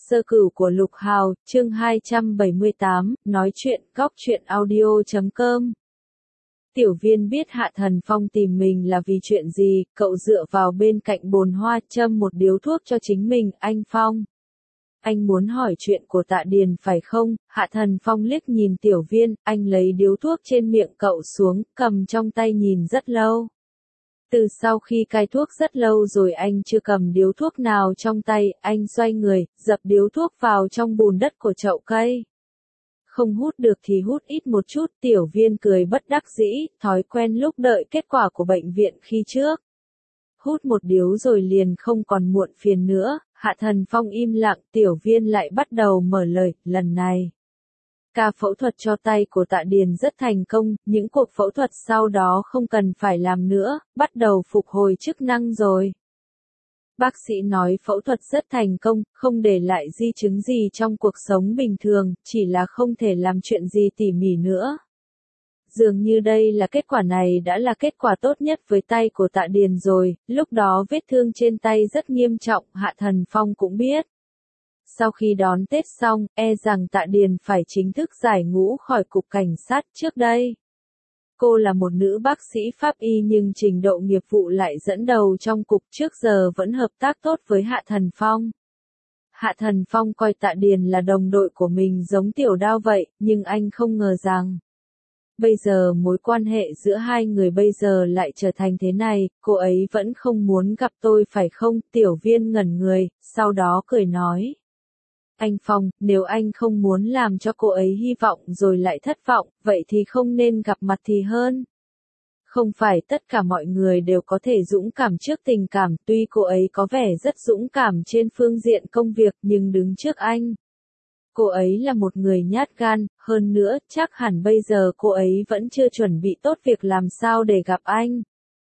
Sơ cửu của Lục Hào, chương 278, nói chuyện, góc chuyện audio.com. Tiểu Viên biết Hạ Thần Phong tìm mình là vì chuyện gì, cậu dựa vào bên cạnh bồn hoa châm một điếu thuốc cho chính mình, anh Phong. Anh muốn hỏi chuyện của Tạ Điền phải không? Hạ Thần Phong liếc nhìn Tiểu Viên, anh lấy điếu thuốc trên miệng cậu xuống, cầm trong tay nhìn rất lâu. Từ sau khi cai thuốc rất lâu rồi anh chưa cầm điếu thuốc nào trong tay, anh xoay người, dập điếu thuốc vào trong bùn đất của chậu cây. Không hút được thì hút ít một chút, Tiểu Viên cười bất đắc dĩ, thói quen lúc đợi kết quả của bệnh viện khi trước. Hút một điếu rồi liền không còn muộn phiền nữa. Hạ Thần Phong im lặng, Tiểu Viên lại bắt đầu mở lời, lần này. Ca phẫu thuật cho tay của Tạ Điền rất thành công, những cuộc phẫu thuật sau đó không cần phải làm nữa, bắt đầu phục hồi chức năng rồi. Bác sĩ nói phẫu thuật rất thành công, không để lại di chứng gì trong cuộc sống bình thường, chỉ là không thể làm chuyện gì tỉ mỉ nữa. Dường như đây là kết quả này đã là kết quả tốt nhất với tay của Tạ Điền rồi, lúc đó vết thương trên tay rất nghiêm trọng, Hạ Thần Phong cũng biết. Sau khi đón Tết xong, e rằng Tạ Điền phải chính thức giải ngũ khỏi cục cảnh sát trước đây. Cô là một nữ bác sĩ pháp y nhưng trình độ nghiệp vụ lại dẫn đầu trong cục, trước giờ vẫn hợp tác tốt với Hạ Thần Phong. Hạ Thần Phong coi Tạ Điền là đồng đội của mình giống tiểu đao vậy, nhưng anh không ngờ rằng bây giờ mối quan hệ giữa hai người bây giờ lại trở thành thế này, cô ấy vẫn không muốn gặp tôi phải không? Tiểu Viên ngẩn người, sau đó cười nói. Anh Phong, nếu anh không muốn làm cho cô ấy hy vọng rồi lại thất vọng, vậy thì không nên gặp mặt thì hơn. Không phải tất cả mọi người đều có thể dũng cảm trước tình cảm, tuy cô ấy có vẻ rất dũng cảm trên phương diện công việc nhưng đứng trước anh. Cô ấy là một người nhát gan, hơn nữa, chắc hẳn bây giờ cô ấy vẫn chưa chuẩn bị tốt việc làm sao để gặp anh.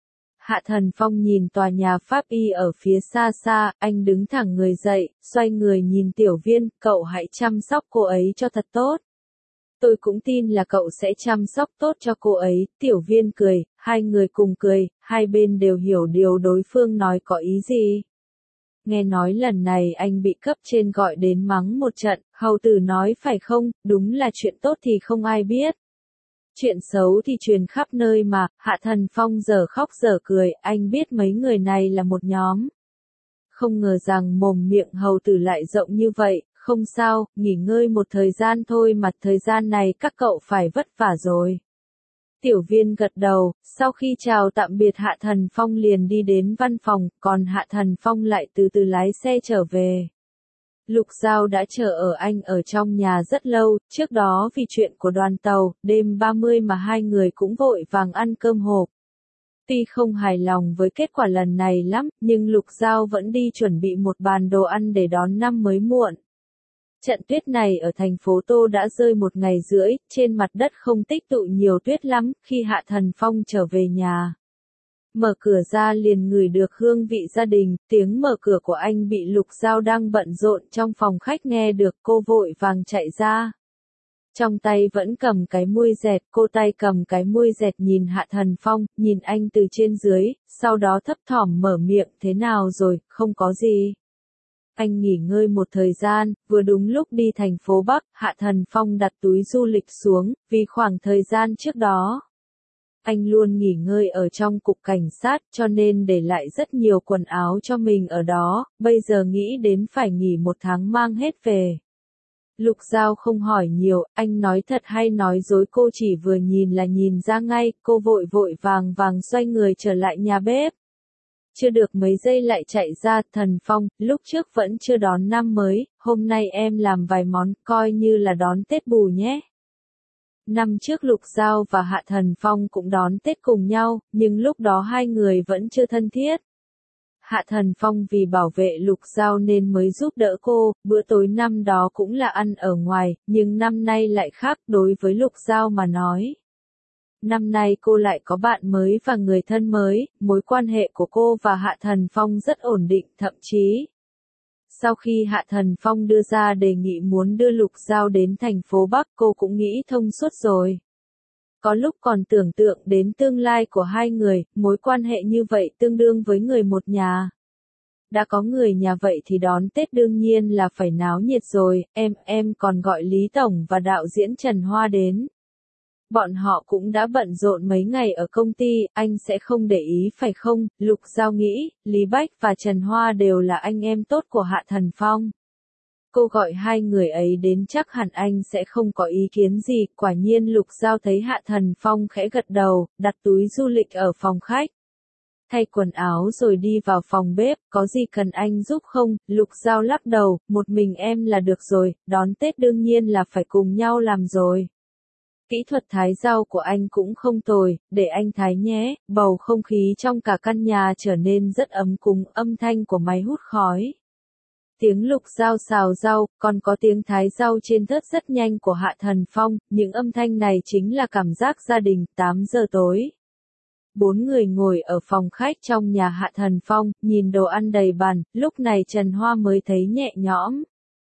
Hạ Thần Phong nhìn tòa nhà pháp y ở phía xa xa, anh đứng thẳng người dậy, xoay người nhìn Tiểu Viên, cậu hãy chăm sóc cô ấy cho thật tốt. Tôi cũng tin là cậu sẽ chăm sóc tốt cho cô ấy, Tiểu Viên cười, hai người cùng cười, hai bên đều hiểu điều đối phương nói có ý gì. Nghe nói lần này anh bị cấp trên gọi đến mắng một trận, hầu tử nói phải không, đúng là chuyện tốt thì không ai biết. Chuyện xấu thì truyền khắp nơi mà, Hạ Thần Phong giờ khóc giờ cười, anh biết mấy người này là một nhóm. Không ngờ rằng mồm miệng hầu tử lại rộng như vậy, không sao, nghỉ ngơi một thời gian thôi mà thời gian này các cậu phải vất vả rồi. Tiểu Viên gật đầu, sau khi chào tạm biệt Hạ Thần Phong liền đi đến văn phòng, còn Hạ Thần Phong lại từ từ lái xe trở về. Lục Giao đã chờ anh ở trong nhà rất lâu, trước đó vì chuyện của đoàn tàu, đêm 30 mà hai người cũng vội vàng ăn cơm hộp. Tuy không hài lòng với kết quả lần này lắm, nhưng Lục Giao vẫn đi chuẩn bị một bàn đồ ăn để đón năm mới muộn. Trận tuyết này ở thành phố Tô đã rơi 1 ngày rưỡi, trên mặt đất không tích tụ nhiều tuyết lắm, khi Hạ Thần Phong trở về nhà. Mở cửa ra liền ngửi được hương vị gia đình, tiếng mở cửa của anh bị Lục Giao đang bận rộn trong phòng khách nghe được, cô vội vàng chạy ra. Trong tay vẫn cầm cái muôi dẹt, cô tay cầm cái muôi dẹt nhìn Hạ Thần Phong, nhìn anh từ trên dưới, sau đó thấp thỏm mở miệng, thế nào rồi, không có gì. Anh nghỉ ngơi một thời gian, vừa đúng lúc đi thành phố Bắc, Hạ Thần Phong đặt túi du lịch xuống, vì khoảng thời gian trước đó. Anh luôn nghỉ ngơi ở trong cục cảnh sát cho nên để lại rất nhiều quần áo cho mình ở đó, bây giờ nghĩ đến phải nghỉ 1 tháng mang hết về. Lục Giao không hỏi nhiều, anh nói thật hay nói dối cô chỉ vừa nhìn là nhìn ra ngay, cô vội vàng xoay người trở lại nhà bếp. Chưa được mấy giây lại chạy ra, Thần Phong, lúc trước vẫn chưa đón năm mới, hôm nay em làm vài món, coi như là đón Tết bù nhé. Năm trước Lục Giao và Hạ Thần Phong cũng đón Tết cùng nhau, nhưng lúc đó hai người vẫn chưa thân thiết. Hạ Thần Phong vì bảo vệ Lục Giao nên mới giúp đỡ cô, bữa tối năm đó cũng là ăn ở ngoài, nhưng năm nay lại khác đối với Lục Giao mà nói. Năm nay cô lại có bạn mới và người thân mới, mối quan hệ của cô và Hạ Thần Phong rất ổn định, thậm chí. Sau khi Hạ Thần Phong đưa ra đề nghị muốn đưa Lục Giao đến thành phố Bắc, cô cũng nghĩ thông suốt rồi. Có lúc còn tưởng tượng đến tương lai của hai người, mối quan hệ như vậy tương đương với người một nhà. Đã có người nhà vậy thì đón Tết đương nhiên là phải náo nhiệt rồi, em còn gọi Lý Tổng và đạo diễn Trần Hoa đến. Bọn họ cũng đã bận rộn mấy ngày ở công ty, anh sẽ không để ý phải không? Lục Giao nghĩ, Lý Bách và Trần Hoa đều là anh em tốt của Hạ Thần Phong. Cô gọi hai người ấy đến chắc hẳn anh sẽ không có ý kiến gì, quả nhiên Lục Giao thấy Hạ Thần Phong khẽ gật đầu, đặt túi du lịch ở phòng khách. Thay quần áo rồi đi vào phòng bếp, có gì cần anh giúp không? Lục Giao lắc đầu, một mình em là được rồi, đón Tết đương nhiên là phải cùng nhau làm rồi. Kỹ thuật thái rau của anh cũng không tồi, để anh thái nhé. Bầu không khí trong cả căn nhà trở nên rất ấm cúng, âm thanh của máy hút khói. Tiếng Lục Giao xào rau, còn có tiếng thái rau trên thớt rất nhanh của Hạ Thần Phong, những âm thanh này chính là cảm giác gia đình. 8 giờ tối. 4 người ngồi ở phòng khách trong nhà Hạ Thần Phong, nhìn đồ ăn đầy bàn, lúc này Trần Hoa mới thấy nhẹ nhõm.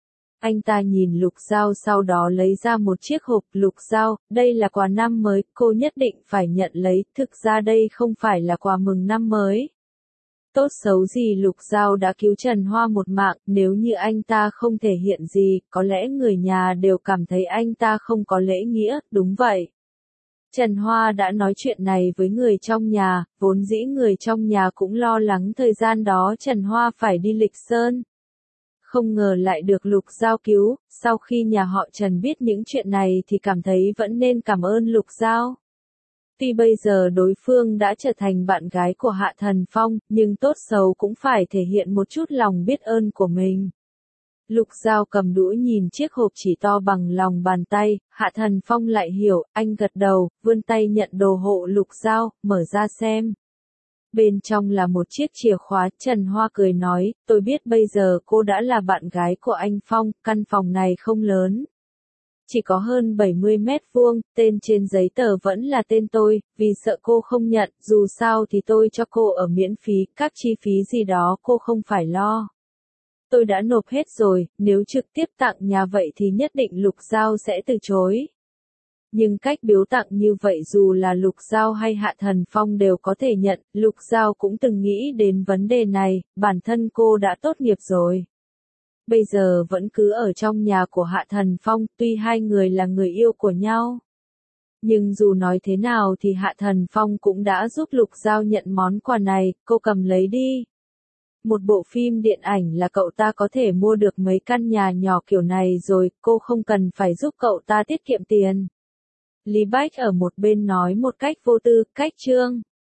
Anh ta nhìn Lục Giao sau đó lấy ra một chiếc hộp. Lục Giao, đây là quà năm mới, cô nhất định phải nhận lấy, thực ra đây không phải là quà mừng năm mới. Tốt xấu gì Lục Giao đã cứu Trần Hoa một mạng, nếu như anh ta không thể hiện gì, có lẽ người nhà đều cảm thấy anh ta không có lễ nghĩa, đúng vậy. Trần Hoa đã nói chuyện này với người trong nhà, vốn dĩ người trong nhà cũng lo lắng thời gian đó Trần Hoa phải đi Lịch Sơn. Không ngờ lại được Lục Giao cứu, sau khi nhà họ Trần biết những chuyện này thì cảm thấy vẫn nên cảm ơn Lục Giao. Tuy bây giờ đối phương đã trở thành bạn gái của Hạ Thần Phong, nhưng tốt xấu cũng phải thể hiện một chút lòng biết ơn của mình. Lục Giao cầm đũa nhìn chiếc hộp chỉ to bằng lòng bàn tay, Hạ Thần Phong lại hiểu, anh gật đầu, vươn tay nhận đồ hộ Lục Giao, mở ra xem. Bên trong là một chiếc chìa khóa, Trần Hoa cười nói, tôi biết bây giờ cô đã là bạn gái của anh Phong, căn phòng này không lớn. Chỉ có hơn 70 mét vuông, tên trên giấy tờ vẫn là tên tôi, vì sợ cô không nhận, dù sao thì tôi cho cô ở miễn phí, các chi phí gì đó cô không phải lo. Tôi đã nộp hết rồi, nếu trực tiếp tặng nhà vậy thì nhất định Lục Giao sẽ từ chối. Nhưng cách biếu tặng như vậy dù là Lục Giao hay Hạ Thần Phong đều có thể nhận, Lục Giao cũng từng nghĩ đến vấn đề này, bản thân cô đã tốt nghiệp rồi. Bây giờ vẫn cứ ở trong nhà của Hạ Thần Phong, tuy hai người là người yêu của nhau. Nhưng dù nói thế nào thì Hạ Thần Phong cũng đã giúp Lục Giao nhận món quà này, cô cầm lấy đi. Một bộ phim điện ảnh là cậu ta có thể mua được mấy căn nhà nhỏ kiểu này rồi, cô không cần phải giúp cậu ta tiết kiệm tiền. Lý Bách ở một bên nói một cách vô tư, cách Trương.